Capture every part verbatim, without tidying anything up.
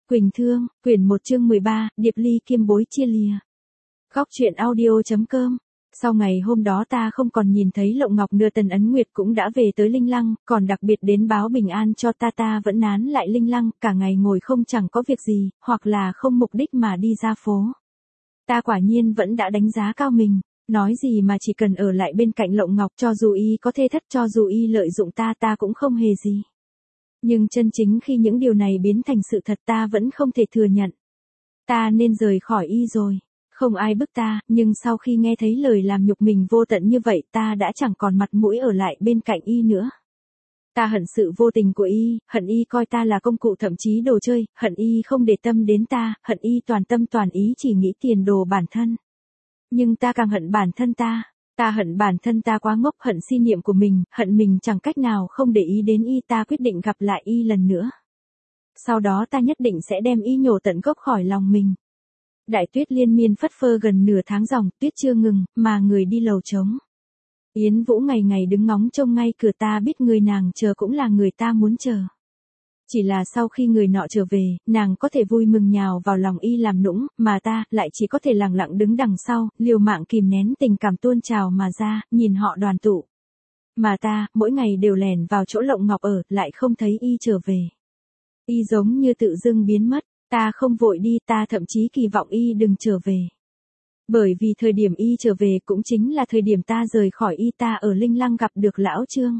Quỳnh Thương, quyển một chương mười ba, Điệp Ly Kiêm Bối Chia Lìa. Góc truyện audio.com. Sau ngày hôm đó ta không còn nhìn thấy Lộng Ngọc nửa Tần Ấn Nguyệt cũng đã về tới Linh Lăng, còn đặc biệt đến báo bình an cho ta ta vẫn nán lại Linh Lăng, cả ngày ngồi không chẳng có việc gì, hoặc là không mục đích mà đi ra phố. Ta quả nhiên vẫn đã đánh giá cao mình, nói gì mà chỉ cần ở lại bên cạnh Lộng Ngọc cho dù y có thê thất cho dù y lợi dụng ta ta cũng không hề gì. Nhưng chân chính khi những điều này biến thành sự thật ta vẫn không thể thừa nhận. Ta nên rời khỏi y rồi. Không ai bức ta, nhưng sau khi nghe thấy lời làm nhục mình vô tận như vậy ta đã chẳng còn mặt mũi ở lại bên cạnh y nữa. Ta hận sự vô tình của y, hận y coi ta là công cụ thậm chí đồ chơi, hận y không để tâm đến ta, hận y toàn tâm toàn ý chỉ nghĩ tiền đồ bản thân. Nhưng ta càng hận bản thân ta. Ta hận bản thân ta quá ngốc, hận si niệm của mình, hận mình chẳng cách nào không để ý đến y. Ta quyết định gặp lại y lần nữa. Sau đó ta nhất định sẽ đem y nhổ tận gốc khỏi lòng mình. Đại tuyết liên miên phất phơ gần nửa tháng dòng, tuyết chưa ngừng, mà người đi lầu trống. Yến Vũ ngày ngày đứng ngóng trông ngay cửa, ta biết người nàng chờ cũng là người ta muốn chờ. Chỉ là sau khi người nọ trở về, nàng có thể vui mừng nhào vào lòng y làm nũng, mà ta lại chỉ có thể lặng lặng đứng đằng sau, liều mạng kìm nén tình cảm tuôn trào mà ra, nhìn họ đoàn tụ. Mà ta, mỗi ngày đều lèn vào chỗ Lộng Ngọc ở, lại không thấy y trở về. Y giống như tự dưng biến mất, ta không vội đi, ta thậm chí kỳ vọng y đừng trở về. Bởi vì thời điểm y trở về cũng chính là thời điểm ta rời khỏi y. Ta ở Linh Lăng gặp được lão Trương.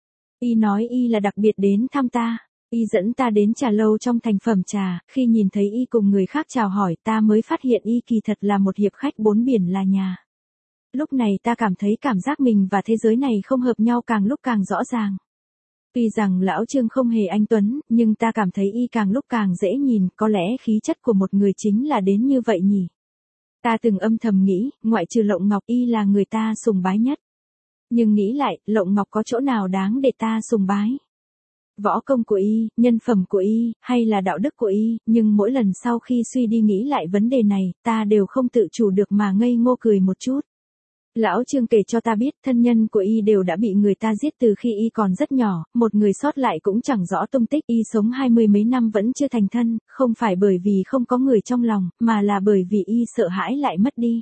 Y nói y là đặc biệt đến thăm ta. Y dẫn ta đến trà lâu trong thành phẩm trà, khi nhìn thấy y cùng người khác chào hỏi ta mới phát hiện y kỳ thật là một hiệp khách bốn biển là nhà. Lúc này ta cảm thấy cảm giác mình và thế giới này không hợp nhau càng lúc càng rõ ràng. Tuy rằng lão Trương không hề anh tuấn, nhưng ta cảm thấy y càng lúc càng dễ nhìn, có lẽ khí chất của một người chính là đến như vậy nhỉ. Ta từng âm thầm nghĩ, ngoại trừ Lộng Ngọc y là người ta sùng bái nhất. Nhưng nghĩ lại, Lộng Ngọc có chỗ nào đáng để ta sùng bái? Võ công của y, nhân phẩm của y, hay là đạo đức của y, nhưng mỗi lần sau khi suy đi nghĩ lại vấn đề này, ta đều không tự chủ được mà ngây ngô cười một chút. Lão Trương kể cho ta biết thân nhân của y đều đã bị người ta giết từ khi y còn rất nhỏ, một người sót lại cũng chẳng rõ tung tích. Y sống hai mươi mấy năm vẫn chưa thành thân, không phải bởi vì không có người trong lòng, mà là bởi vì y sợ hãi lại mất đi.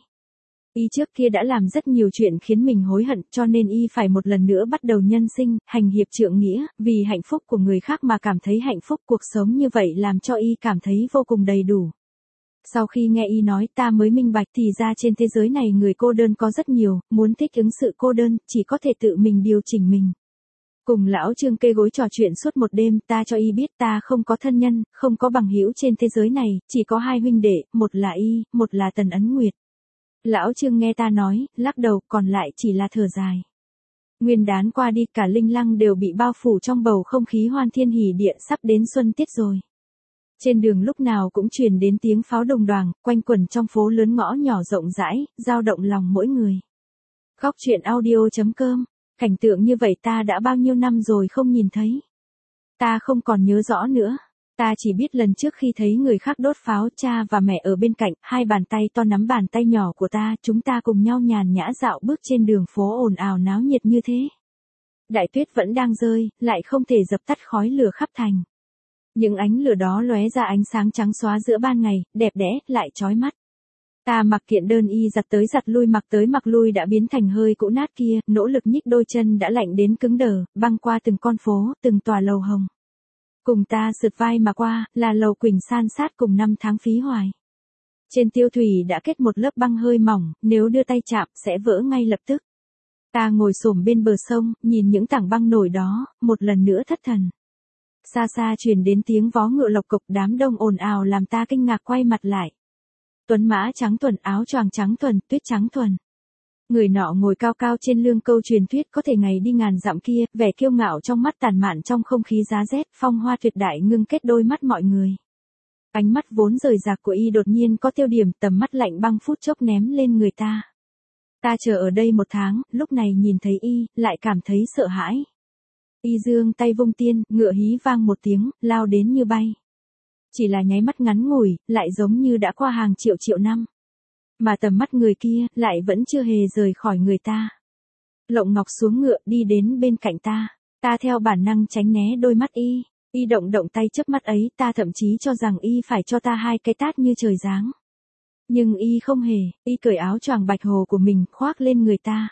Y trước kia đã làm rất nhiều chuyện khiến mình hối hận, cho nên y phải một lần nữa bắt đầu nhân sinh, hành hiệp trượng nghĩa, vì hạnh phúc của người khác mà cảm thấy hạnh phúc. Cuộc sống như vậy làm cho y cảm thấy vô cùng đầy đủ. Sau khi nghe y nói ta mới minh bạch thì ra trên thế giới này người cô đơn có rất nhiều, muốn thích ứng sự cô đơn, chỉ có thể tự mình điều chỉnh mình. Cùng lão Trương kê gối trò chuyện suốt một đêm, ta cho y biết ta không có thân nhân, không có bằng hữu trên thế giới này, chỉ có hai huynh đệ, một là y, một là Tần Ấn Nguyệt. Lão Trương nghe ta nói, lắc đầu, còn lại chỉ là thở dài. Nguyên đán qua đi, cả Linh Lăng đều bị bao phủ trong bầu không khí hoan thiên hỉ địa, sắp đến xuân tiết rồi. Trên đường lúc nào cũng truyền đến tiếng pháo đồng đoàng, quanh quẩn trong phố lớn ngõ nhỏ rộng rãi, dao động lòng mỗi người. Góc truyện audio.com. Cảnh tượng như vậy ta đã bao nhiêu năm rồi không nhìn thấy. Ta không còn nhớ rõ nữa. Ta chỉ biết lần trước khi thấy người khác đốt pháo, cha và mẹ ở bên cạnh, hai bàn tay to nắm bàn tay nhỏ của ta, chúng ta cùng nhau nhàn nhã dạo bước trên đường phố ồn ào náo nhiệt như thế. Đại tuyết vẫn đang rơi, lại không thể dập tắt khói lửa khắp thành. Những ánh lửa đó lóe ra ánh sáng trắng xóa giữa ban ngày, đẹp đẽ, lại chói mắt. Ta mặc kiện đơn y giặt tới giặt lui mặc tới mặc lui đã biến thành hơi cũ nát kia, nỗ lực nhích đôi chân đã lạnh đến cứng đờ, băng qua từng con phố, từng tòa lầu hồng. Cùng ta sượt vai mà qua, là lầu Quỳnh san sát cùng năm tháng phí hoài. Trên tiêu thủy đã kết một lớp băng hơi mỏng, nếu đưa tay chạm, sẽ vỡ ngay lập tức. Ta ngồi xổm bên bờ sông, nhìn những tảng băng nổi đó, một lần nữa thất thần. Xa xa truyền đến tiếng vó ngựa lộc cộc, đám đông ồn ào làm ta kinh ngạc quay mặt lại. Tuấn mã trắng thuần, áo choàng trắng thuần, tuyết trắng thuần. Người nọ ngồi cao cao trên lương câu truyền thuyết có thể ngày đi ngàn dặm kia, vẻ kiêu ngạo trong mắt tàn mạn trong không khí giá rét, phong hoa tuyệt đại ngưng kết đôi mắt mọi người. Ánh mắt vốn rời rạc của y đột nhiên có tiêu điểm, tầm mắt lạnh băng phút chốc ném lên người ta. Ta chờ ở đây một tháng, lúc này nhìn thấy y, lại cảm thấy sợ hãi. Y giương tay vung tiên, ngựa hí vang một tiếng, lao đến như bay. Chỉ là nháy mắt ngắn ngủi, lại giống như đã qua hàng triệu triệu năm. Mà tầm mắt người kia, lại vẫn chưa hề rời khỏi người ta. Lộng Ngọc xuống ngựa đi đến bên cạnh ta. Ta theo bản năng tránh né đôi mắt y. Y động động tay chớp mắt ấy, ta thậm chí cho rằng y phải cho ta hai cái tát như trời giáng. Nhưng y không hề, y cởi áo choàng bạch hồ của mình, khoác lên người ta.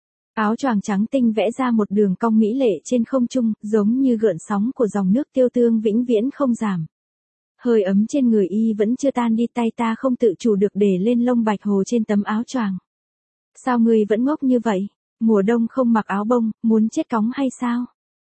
Áo choàng trắng tinh vẽ ra một đường cong mỹ lệ trên không trung, giống như gợn sóng của dòng nước tiêu tương vĩnh viễn không giảm. Hơi ấm trên người y vẫn chưa tan đi, tay ta không tự chủ được để lên lông bạch hồ trên tấm áo choàng. Sao ngươi vẫn ngốc như vậy? Mùa đông không mặc áo bông, muốn chết cóng hay sao?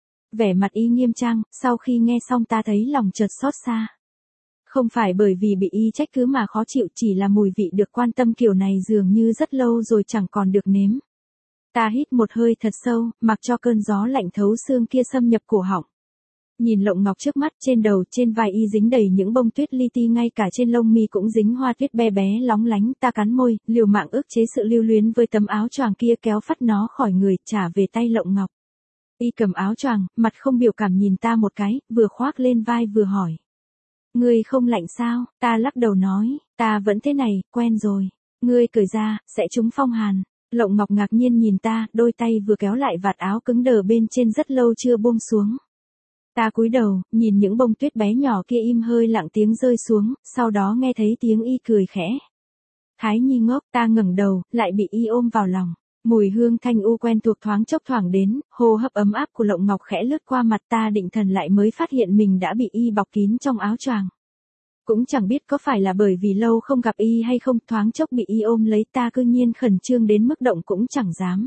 Vẻ mặt y nghiêm trang, sau khi nghe xong ta thấy lòng chợt xót xa. Không phải bởi vì bị y trách cứ mà khó chịu, chỉ là mùi vị được quan tâm kiểu này dường như rất lâu rồi chẳng còn được nếm. Ta hít một hơi thật sâu, mặc cho cơn gió lạnh thấu xương kia xâm nhập cổ họng. Nhìn lộng ngọc trước mắt, trên đầu, trên vai y dính đầy những bông tuyết li ti, ngay cả trên lông mi cũng dính hoa tuyết bé bé lóng lánh. Ta cắn môi, liều mạng ức chế sự lưu luyến với tấm áo choàng kia, kéo phắt nó khỏi người, trả về tay lộng ngọc. Y cầm áo choàng, mặt không biểu cảm nhìn ta một cái, vừa khoác lên vai vừa hỏi. Ngươi không lạnh sao? Ta lắc đầu nói, ta vẫn thế này, quen rồi. Ngươi cởi ra, sẽ trúng phong hàn. Lộng ngọc ngạc nhiên nhìn ta, đôi tay vừa kéo lại vạt áo cứng đờ bên trên rất lâu chưa buông xuống. Ta cúi đầu, nhìn những bông tuyết bé nhỏ kia im hơi lặng tiếng rơi xuống, sau đó nghe thấy tiếng y cười khẽ. Thái Nhi ngốc, ta ngẩng đầu, lại bị y ôm vào lòng. Mùi hương thanh u quen thuộc thoáng chốc thoảng đến, hô hấp ấm áp của lộng ngọc khẽ lướt qua mặt ta, định thần lại mới phát hiện mình đã bị y bọc kín trong áo choàng. Cũng chẳng biết có phải là bởi vì lâu không gặp y hay không, thoáng chốc bị y ôm lấy, ta cư nhiên khẩn trương đến mức động cũng chẳng dám.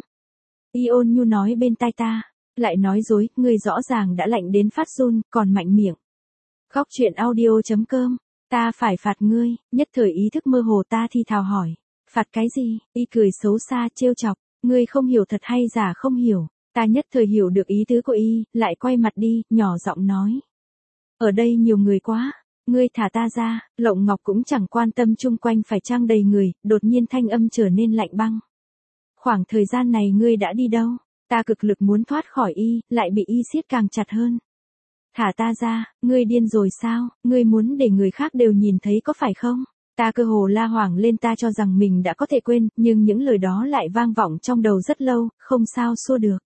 Y ôn nhu nói bên tai ta, lại nói dối, ngươi rõ ràng đã lạnh đến phát run, còn mạnh miệng. Góc truyện audio chấm com, ta phải phạt ngươi, nhất thời ý thức mơ hồ ta thì thào hỏi. Phạt cái gì? Y cười xấu xa trêu chọc, ngươi không hiểu thật hay giả không hiểu. Ta nhất thời hiểu được ý tứ của y, lại quay mặt đi, nhỏ giọng nói. Ở đây nhiều người quá, ngươi thả ta ra. Lộng ngọc cũng chẳng quan tâm chung quanh phải trang đầy người, đột nhiên thanh âm trở nên lạnh băng. Khoảng thời gian này ngươi đã đi đâu? Ta cực lực muốn thoát khỏi y, lại bị y siết càng chặt hơn. Thả ta ra, ngươi điên rồi sao? Ngươi muốn để người khác đều nhìn thấy có phải không? Ta cơ hồ la hoảng lên, ta cho rằng mình đã có thể quên, nhưng những lời đó lại vang vọng trong đầu rất lâu, không sao xua được.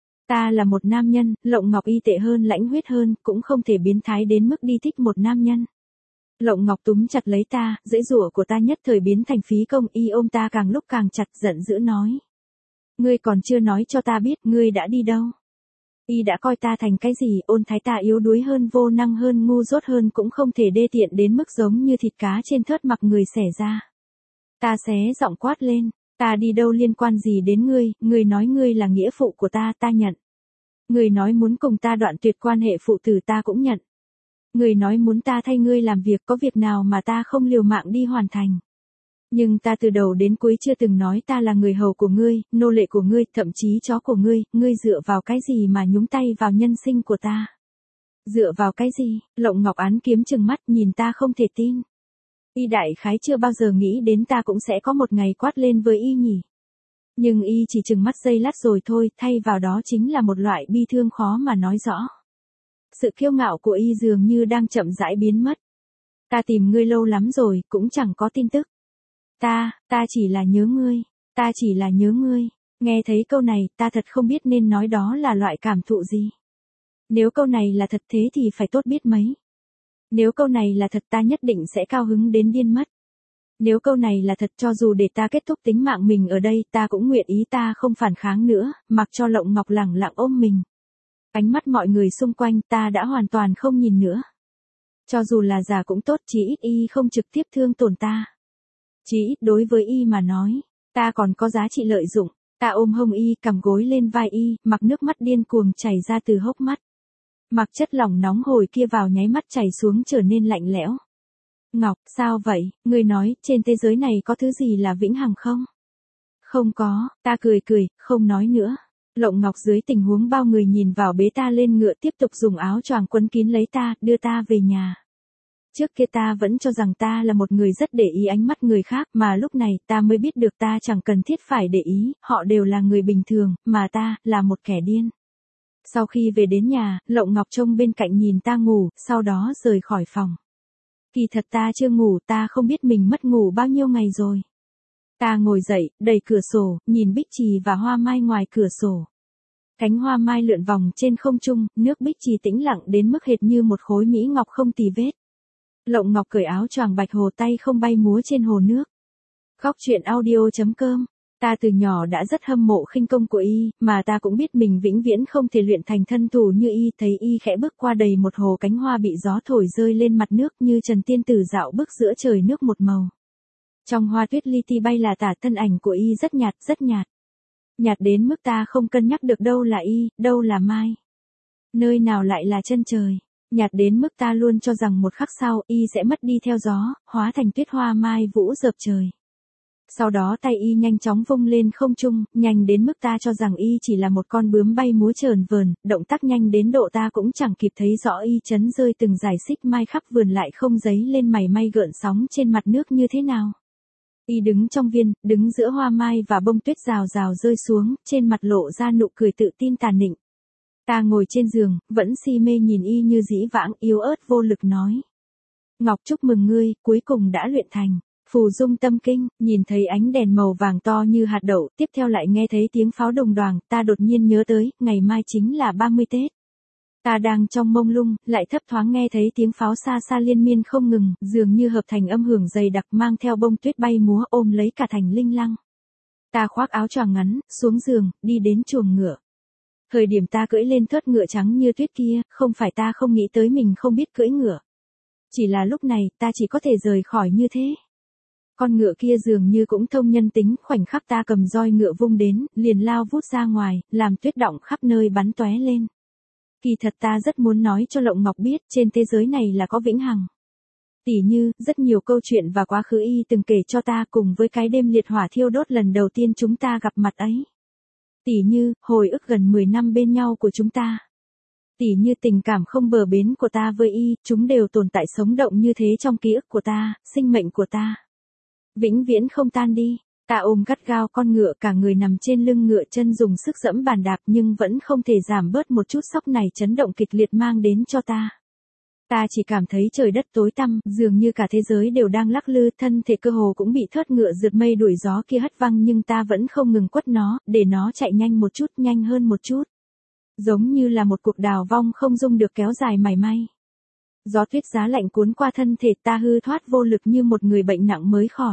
Ta là một nam nhân, Lộng Ngọc y tệ hơn, lãnh huyết hơn, cũng không thể biến thái đến mức đi thích một nam nhân. Lộng Ngọc túm chặt lấy ta, dãy rủa của ta nhất thời biến thành phí công, y ôm ta càng lúc càng chặt, giận dữ nói. Ngươi còn chưa nói cho ta biết, ngươi đã đi đâu? Y đã coi ta thành cái gì, ôn thái, ta yếu đuối hơn, vô năng hơn, ngu dốt hơn, cũng không thể đê tiện đến mức giống như thịt cá trên thớt mặc người xẻ ra. Ta xé giọng quát lên, ta đi đâu liên quan gì đến ngươi, ngươi nói ngươi là nghĩa phụ của ta, ta nhận. Ngươi nói muốn cùng ta đoạn tuyệt quan hệ phụ tử, ta cũng nhận. Ngươi nói muốn ta thay ngươi làm việc, có việc nào mà ta không liều mạng đi hoàn thành. Nhưng ta từ đầu đến cuối chưa từng nói ta là người hầu của ngươi, nô lệ của ngươi, thậm chí chó của ngươi, ngươi dựa vào cái gì mà nhúng tay vào nhân sinh của ta? Dựa vào cái gì? Lộng Ngọc án kiếm trừng mắt nhìn ta không thể tin. Y đại khái chưa bao giờ nghĩ đến ta cũng sẽ có một ngày quát lên với y nhỉ. Nhưng y chỉ trừng mắt giây lát rồi thôi, thay vào đó chính là một loại bi thương khó mà nói rõ. Sự kiêu ngạo của y dường như đang chậm rãi biến mất. Ta tìm ngươi lâu lắm rồi, cũng chẳng có tin tức. Ta, ta chỉ là nhớ ngươi, ta chỉ là nhớ ngươi. Nghe thấy câu này, ta thật không biết nên nói đó là loại cảm thụ gì. Nếu câu này là thật thế thì phải tốt biết mấy. Nếu câu này là thật, ta nhất định sẽ cao hứng đến điên mất. Nếu câu này là thật, cho dù để ta kết thúc tính mạng mình ở đây, ta cũng nguyện ý, ta không phản kháng nữa, mặc cho Lộng Ngọc lẳng lặng ôm mình. Ánh mắt mọi người xung quanh, ta đã hoàn toàn không nhìn nữa. Cho dù là giả cũng tốt, chỉ ít y không trực tiếp thương tổn ta. Chỉ ít đối với y mà nói, ta còn có giá trị lợi dụng. Ta ôm hông y, cầm gối lên vai y, mặc nước mắt điên cuồng chảy ra từ hốc mắt. Mặc chất lỏng nóng hổi kia vào nháy mắt chảy xuống trở nên lạnh lẽo. Ngọc, sao vậy? Ngươi nói, trên thế giới này có thứ gì là vĩnh hằng không? Không có, ta cười cười, không nói nữa. Lộng Ngọc dưới tình huống bao người nhìn vào bế ta lên ngựa, tiếp tục dùng áo choàng quấn kín lấy ta, đưa ta về nhà. Trước kia ta vẫn cho rằng ta là một người rất để ý ánh mắt người khác, mà lúc này ta mới biết được ta chẳng cần thiết phải để ý, họ đều là người bình thường, mà ta là một kẻ điên. Sau khi về đến nhà, Lộng Ngọc trông bên cạnh nhìn ta ngủ, sau đó rời khỏi phòng. Kỳ thật ta chưa ngủ, ta không biết mình mất ngủ bao nhiêu ngày rồi. Ta ngồi dậy, đẩy cửa sổ, nhìn bích trì và hoa mai ngoài cửa sổ. Cánh hoa mai lượn vòng trên không trung, nước Bích Trì tĩnh lặng đến mức hệt như một khối mỹ ngọc không tì vết. Lộng Ngọc cởi áo choàng bạch hồ, tay không bay múa trên hồ nước. Góc truyện audio chấm com. Ta từ nhỏ đã rất hâm mộ khinh công của y, mà ta cũng biết mình vĩnh viễn không thể luyện thành thân thủ như y. Thấy y khẽ bước qua đầy một hồ cánh hoa bị gió thổi rơi lên mặt nước như Trần Tiên Tử dạo bước giữa trời nước một màu. Trong hoa tuyết li ti bay là tả, thân ảnh của y rất nhạt, rất nhạt. Nhạt đến mức ta không cân nhắc được đâu là y, đâu là mai. Nơi nào lại là chân trời. Nhạt đến mức ta luôn cho rằng một khắc sau y sẽ mất đi theo gió, hóa thành tuyết hoa mai vũ dợp trời. Sau đó tay y nhanh chóng vung lên không trung, nhanh đến mức ta cho rằng y chỉ là một con bướm bay múa chờn vờn, động tác nhanh đến độ ta cũng chẳng kịp thấy rõ y chấn rơi từng dải xích mai khắp vườn lại không giấy lên mảy may gợn sóng trên mặt nước như thế nào. Y đứng trong viên, đứng giữa hoa mai và bông tuyết rào rào rơi xuống, trên mặt lộ ra nụ cười tự tin tàn nịnh. Ta ngồi trên giường, vẫn si mê nhìn y như dĩ vãng, yếu ớt vô lực nói. Ngọc, chúc mừng ngươi, cuối cùng đã luyện thành. Phù dung tâm kinh, nhìn thấy ánh đèn màu vàng to như hạt đậu, tiếp theo lại nghe thấy tiếng pháo đồng đoàng, ta đột nhiên nhớ tới, ngày mai chính là ba mươi Tết. Ta đang trong mông lung, lại thấp thoáng nghe thấy tiếng pháo xa xa liên miên không ngừng, dường như hợp thành âm hưởng dày đặc mang theo bông tuyết bay múa ôm lấy cả thành Linh Lăng. Ta khoác áo choàng ngắn, xuống giường, đi đến chuồng ngựa. Thời điểm ta cưỡi lên thớt ngựa trắng như tuyết kia, không phải ta không nghĩ tới mình không biết cưỡi ngựa. Chỉ là lúc này, ta chỉ có thể rời khỏi như thế. Con ngựa kia dường như cũng thông nhân tính, khoảnh khắc ta cầm roi ngựa vung đến, liền lao vút ra ngoài, làm tuyết đọng khắp nơi bắn tóe lên. Kỳ thật ta rất muốn nói cho Lộng Ngọc biết, trên thế giới này là có vĩnh hằng. Tỉ như, rất nhiều câu chuyện và quá khứ y từng kể cho ta cùng với cái đêm liệt hỏa thiêu đốt lần đầu tiên chúng ta gặp mặt ấy. Tỉ như, hồi ức gần mười năm bên nhau của chúng ta. Tỉ như tình cảm không bờ bến của ta với y, chúng đều tồn tại sống động như thế trong ký ức của ta, sinh mệnh của ta. Vĩnh viễn không tan đi. Ta ôm gắt gao con ngựa, cả người nằm trên lưng ngựa, chân dùng sức dẫm bàn đạp nhưng vẫn không thể giảm bớt một chút sốc này chấn động kịch liệt mang đến cho ta. Ta chỉ cảm thấy trời đất tối tăm, dường như cả thế giới đều đang lắc lư, thân thể cơ hồ cũng bị thớt ngựa rượt mây đuổi gió kia hất văng nhưng ta vẫn không ngừng quất nó, để nó chạy nhanh một chút, nhanh hơn một chút. Giống như là một cuộc đào vong không dung được kéo dài mảy may. Gió tuyết giá lạnh cuốn qua thân thể ta, hư thoát vô lực như một người bệnh nặng mới khỏi.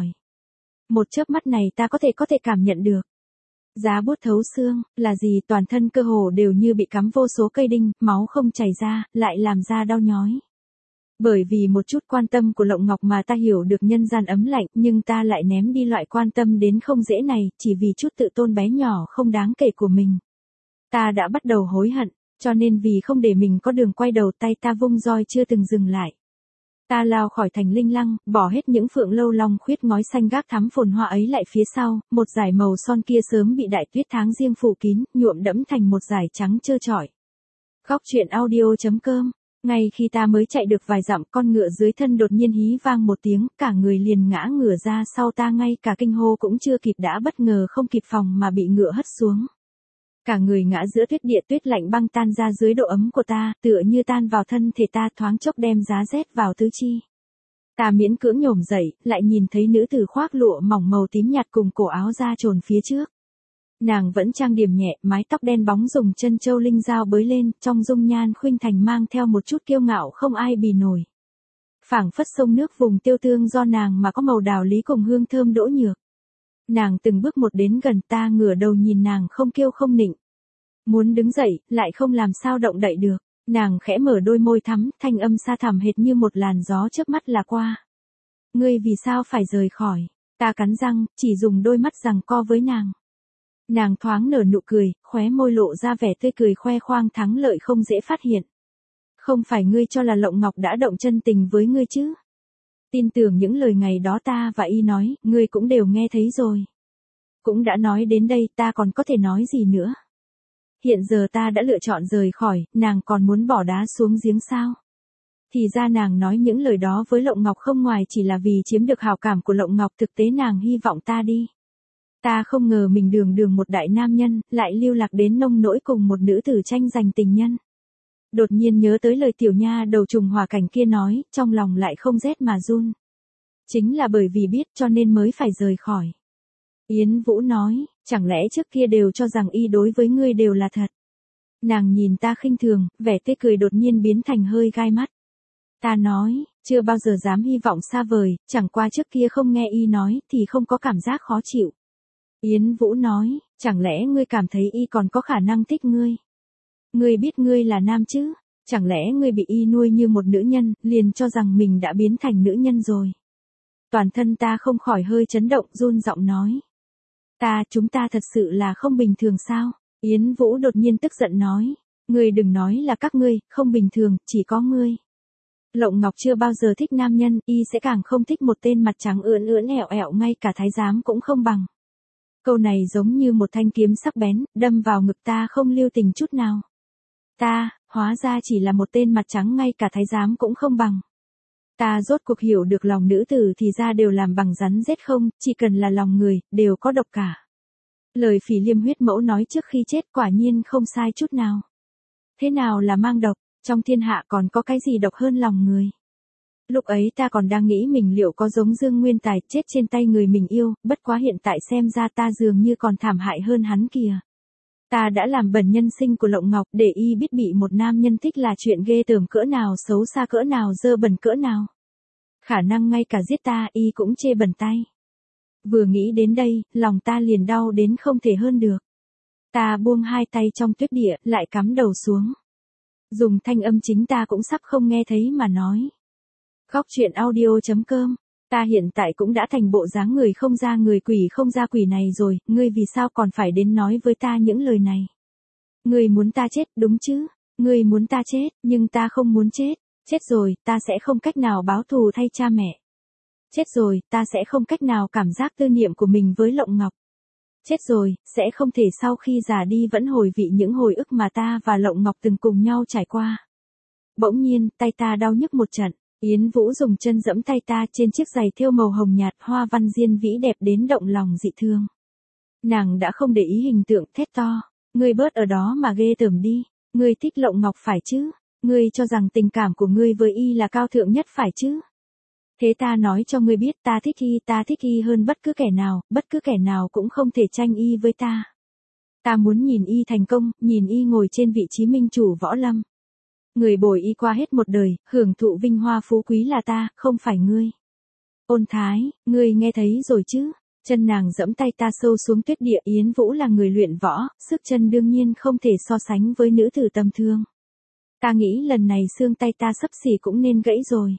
Một chớp mắt này ta có thể có thể cảm nhận được. Giá buốt thấu xương, là gì, toàn thân cơ hồ đều như bị cắm vô số cây đinh, máu không chảy ra, lại làm da đau nhói. Bởi vì một chút quan tâm của Lộng Ngọc mà ta hiểu được nhân gian ấm lạnh, nhưng ta lại ném đi loại quan tâm đến không dễ này, chỉ vì chút tự tôn bé nhỏ không đáng kể của mình. Ta đã bắt đầu hối hận, cho nên vì không để mình có đường quay đầu, tay ta vung roi chưa từng dừng lại. Ta lao khỏi thành Linh Lăng, bỏ hết những phượng lâu long khuyết ngói xanh gác thắm phồn hoa ấy lại phía sau, một dải màu son kia sớm bị đại tuyết tháng riêng phủ kín, nhuộm đẫm thành một dải trắng trơ trọi. Góc truyện audio chấm com. Ngay khi ta mới chạy được vài dặm, con ngựa dưới thân đột nhiên hí vang một tiếng, cả người liền ngã ngửa ra sau, ta ngay cả kinh hô cũng chưa kịp đã bất ngờ không kịp phòng mà bị ngựa hất xuống. Cả người ngã giữa tuyết địa, tuyết lạnh băng tan ra dưới độ ấm của ta, tựa như tan vào thân thể ta, thoáng chốc đem giá rét vào tứ chi. Ta miễn cưỡng nhổm dậy, lại nhìn thấy nữ tử khoác lụa mỏng màu tím nhạt cùng cổ áo da trồn phía trước. Nàng vẫn trang điểm nhẹ, mái tóc đen bóng dùng chân châu linh dao bới lên, trong dung nhan khuynh thành mang theo một chút kiêu ngạo không ai bì nổi. Phảng phất sông nước vùng tiêu tương do nàng mà có màu đào lý cùng hương thơm đỗ nhược. Nàng từng bước một đến gần ta, ngửa đầu nhìn nàng không kiêu không nịnh. Muốn đứng dậy, lại không làm sao động đậy được. Nàng khẽ mở đôi môi thắm, thanh âm xa thẳm hệt như một làn gió chớp mắt là qua. Ngươi vì sao phải rời khỏi? Ta cắn răng, chỉ dùng đôi mắt giằng co với nàng. Nàng thoáng nở nụ cười, khóe môi lộ ra vẻ tươi cười khoe khoang thắng lợi không dễ phát hiện. Không phải ngươi cho là Lộng Ngọc đã động chân tình với ngươi chứ? Tin tưởng những lời ngày đó ta và y nói, ngươi cũng đều nghe thấy rồi. Cũng đã nói đến đây, ta còn có thể nói gì nữa? Hiện giờ ta đã lựa chọn rời khỏi, nàng còn muốn bỏ đá xuống giếng sao? Thì ra nàng nói những lời đó với Lộng Ngọc không ngoài chỉ là vì chiếm được hảo cảm của Lộng Ngọc, thực tế nàng hy vọng ta đi. Ta không ngờ mình đường đường một đại nam nhân, lại lưu lạc đến nông nỗi cùng một nữ tử tranh giành tình nhân. Đột nhiên nhớ tới lời tiểu nha đầu trùng hòa cảnh kia nói, trong lòng lại không rét mà run. Chính là bởi vì biết cho nên mới phải rời khỏi. Yến Vũ nói, chẳng lẽ trước kia đều cho rằng y đối với ngươi đều là thật. Nàng nhìn ta khinh thường, vẻ tươi cười đột nhiên biến thành hơi gai mắt. Ta nói, chưa bao giờ dám hy vọng xa vời, chẳng qua trước kia không nghe y nói thì không có cảm giác khó chịu. Yến Vũ nói, chẳng lẽ ngươi cảm thấy y còn có khả năng thích ngươi? Ngươi biết ngươi là nam chứ? Chẳng lẽ ngươi bị y nuôi như một nữ nhân, liền cho rằng mình đã biến thành nữ nhân rồi? Toàn thân ta không khỏi hơi chấn động, run giọng nói. Ta, chúng ta thật sự là không bình thường sao? Yến Vũ đột nhiên tức giận nói. Ngươi đừng nói là các ngươi, không bình thường, chỉ có ngươi. Lộng Ngọc chưa bao giờ thích nam nhân, y sẽ càng không thích một tên mặt trắng ưỡn ưỡn ẹo ẹo, ngay cả thái giám cũng không bằng. Câu này giống như một thanh kiếm sắc bén, đâm vào ngực ta không lưu tình chút nào. Ta, hóa ra chỉ là một tên mặt trắng, ngay cả thái giám cũng không bằng. Ta rốt cuộc hiểu được lòng nữ tử thì ra đều làm bằng rắn rết không, chỉ cần là lòng người, đều có độc cả. Lời Phỉ Liêm huyết mẫu nói trước khi chết quả nhiên không sai chút nào. Thế nào là mang độc, trong thiên hạ còn có cái gì độc hơn lòng người? Lúc ấy ta còn đang nghĩ mình liệu có giống Dương Nguyên Tài chết trên tay người mình yêu, bất quá hiện tại xem ra ta dường như còn thảm hại hơn hắn kìa. Ta đã làm bẩn nhân sinh của Lộng Ngọc, để y biết bị một nam nhân thích là chuyện ghê tởm cỡ nào, xấu xa cỡ nào, dơ bẩn cỡ nào. Khả năng ngay cả giết ta y cũng chê bẩn tay. Vừa nghĩ đến đây, lòng ta liền đau đến không thể hơn được. Ta buông hai tay trong tuyết địa, lại cắm đầu xuống. Dùng thanh âm chính ta cũng sắp không nghe thấy mà nói. Góc truyện audio chấm com. Ta hiện tại cũng đã thành bộ dáng người không ra người, quỷ không ra quỷ này rồi, ngươi vì sao còn phải đến nói với ta những lời này? Ngươi muốn ta chết, đúng chứ? Ngươi muốn ta chết, nhưng ta không muốn chết. Chết rồi, ta sẽ không cách nào báo thù thay cha mẹ. Chết rồi, ta sẽ không cách nào cảm giác tư niệm của mình với Lộng Ngọc. Chết rồi, sẽ không thể sau khi già đi vẫn hồi vị những hồi ức mà ta và Lộng Ngọc từng cùng nhau trải qua. Bỗng nhiên, tay ta đau nhức một trận. Yến Vũ dùng chân giẫm tay ta trên chiếc giày thêu màu hồng nhạt, hoa văn diên vĩ đẹp đến động lòng dị thương. Nàng đã không để ý hình tượng, thét to. Ngươi bớt ở đó mà ghê tởm đi. Ngươi thích Lộng Ngọc phải chứ? Ngươi cho rằng tình cảm của ngươi với y là cao thượng nhất phải chứ? Thế ta nói cho ngươi biết, ta thích y, ta thích y hơn bất cứ kẻ nào, bất cứ kẻ nào cũng không thể tranh y với ta. Ta muốn nhìn y thành công, nhìn y ngồi trên vị trí minh chủ võ lâm. Người bồi y qua hết một đời, hưởng thụ vinh hoa phú quý là ta, không phải ngươi. Ôn Thái, ngươi nghe thấy rồi chứ? Chân nàng giẫm tay ta sâu xuống tuyết địa. Yến Vũ là người luyện võ, sức chân đương nhiên không thể so sánh với nữ tử tầm thường. Ta nghĩ lần này xương tay ta xấp xỉ cũng nên gãy rồi.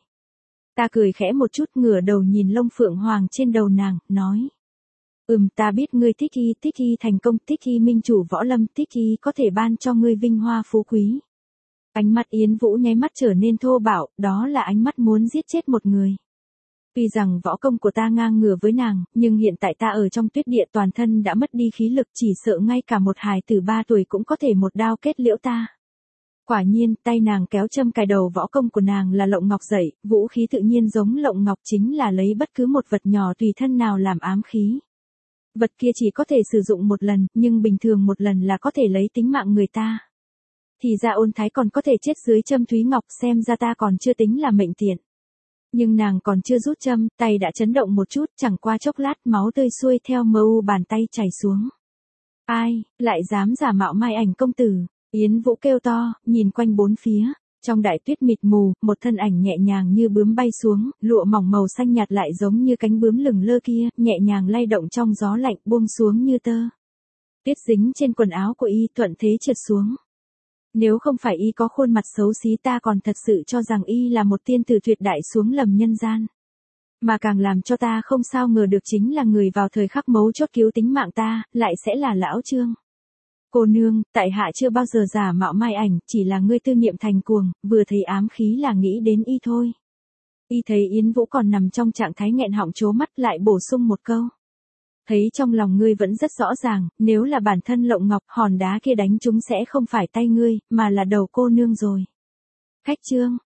Ta cười khẽ một chút, ngửa đầu nhìn lông phượng hoàng trên đầu nàng, nói. Ừm, ta biết ngươi thích y, thích y thành công, thích y minh chủ võ lâm, thích y có thể ban cho ngươi vinh hoa phú quý. Ánh mắt Yến Vũ nháy mắt trở nên thô bạo, đó là ánh mắt muốn giết chết một người. Tuy rằng võ công của ta ngang ngửa với nàng, nhưng hiện tại ta ở trong tuyết địa toàn thân đã mất đi khí lực, chỉ sợ ngay cả một hài tử ba tuổi cũng có thể một đao kết liễu ta. Quả nhiên, tay nàng kéo châm cài đầu, võ công của nàng là Lộng Ngọc dạy, vũ khí tự nhiên giống Lộng Ngọc, chính là lấy bất cứ một vật nhỏ tùy thân nào làm ám khí. Vật kia chỉ có thể sử dụng một lần, nhưng bình thường một lần là có thể lấy tính mạng người ta. Thì ra Ôn Thái còn có thể chết dưới châm Thúy Ngọc, xem ra ta còn chưa tính là mệnh tiện. Nhưng nàng còn chưa rút châm, tay đã chấn động một chút, chẳng qua chốc lát máu tươi xuôi theo mờ u bàn tay chảy xuống. Ai, lại dám giả mạo Mai Ảnh công tử? Yến Vũ kêu to, nhìn quanh bốn phía. Trong đại tuyết mịt mù, một thân ảnh nhẹ nhàng như bướm bay xuống, lụa mỏng màu xanh nhạt lại giống như cánh bướm lửng lơ kia, nhẹ nhàng lay động trong gió lạnh, buông xuống như tơ. Tuyết dính trên quần áo của y, thuận thế trượt xuống. Nếu không phải y có khuôn mặt xấu xí, ta còn thật sự cho rằng y là một tiên tử tuyệt đại xuống lầm nhân gian. Mà càng làm cho ta không sao ngờ được chính là người vào thời khắc mấu chốt cứu tính mạng ta, lại sẽ là Lão Trương. Cô nương, tại hạ chưa bao giờ giả mạo Mai Ảnh, chỉ là ngươi tư niệm thành cuồng, vừa thấy ám khí là nghĩ đến y thôi. Y thấy Yến Vũ còn nằm trong trạng thái nghẹn họng trố mắt, lại bổ sung một câu. Thấy trong lòng ngươi vẫn rất rõ ràng, nếu là bản thân Lộng Ngọc, hòn đá kia đánh chúng sẽ không phải tay ngươi, mà là đầu cô nương rồi. Khách Trương,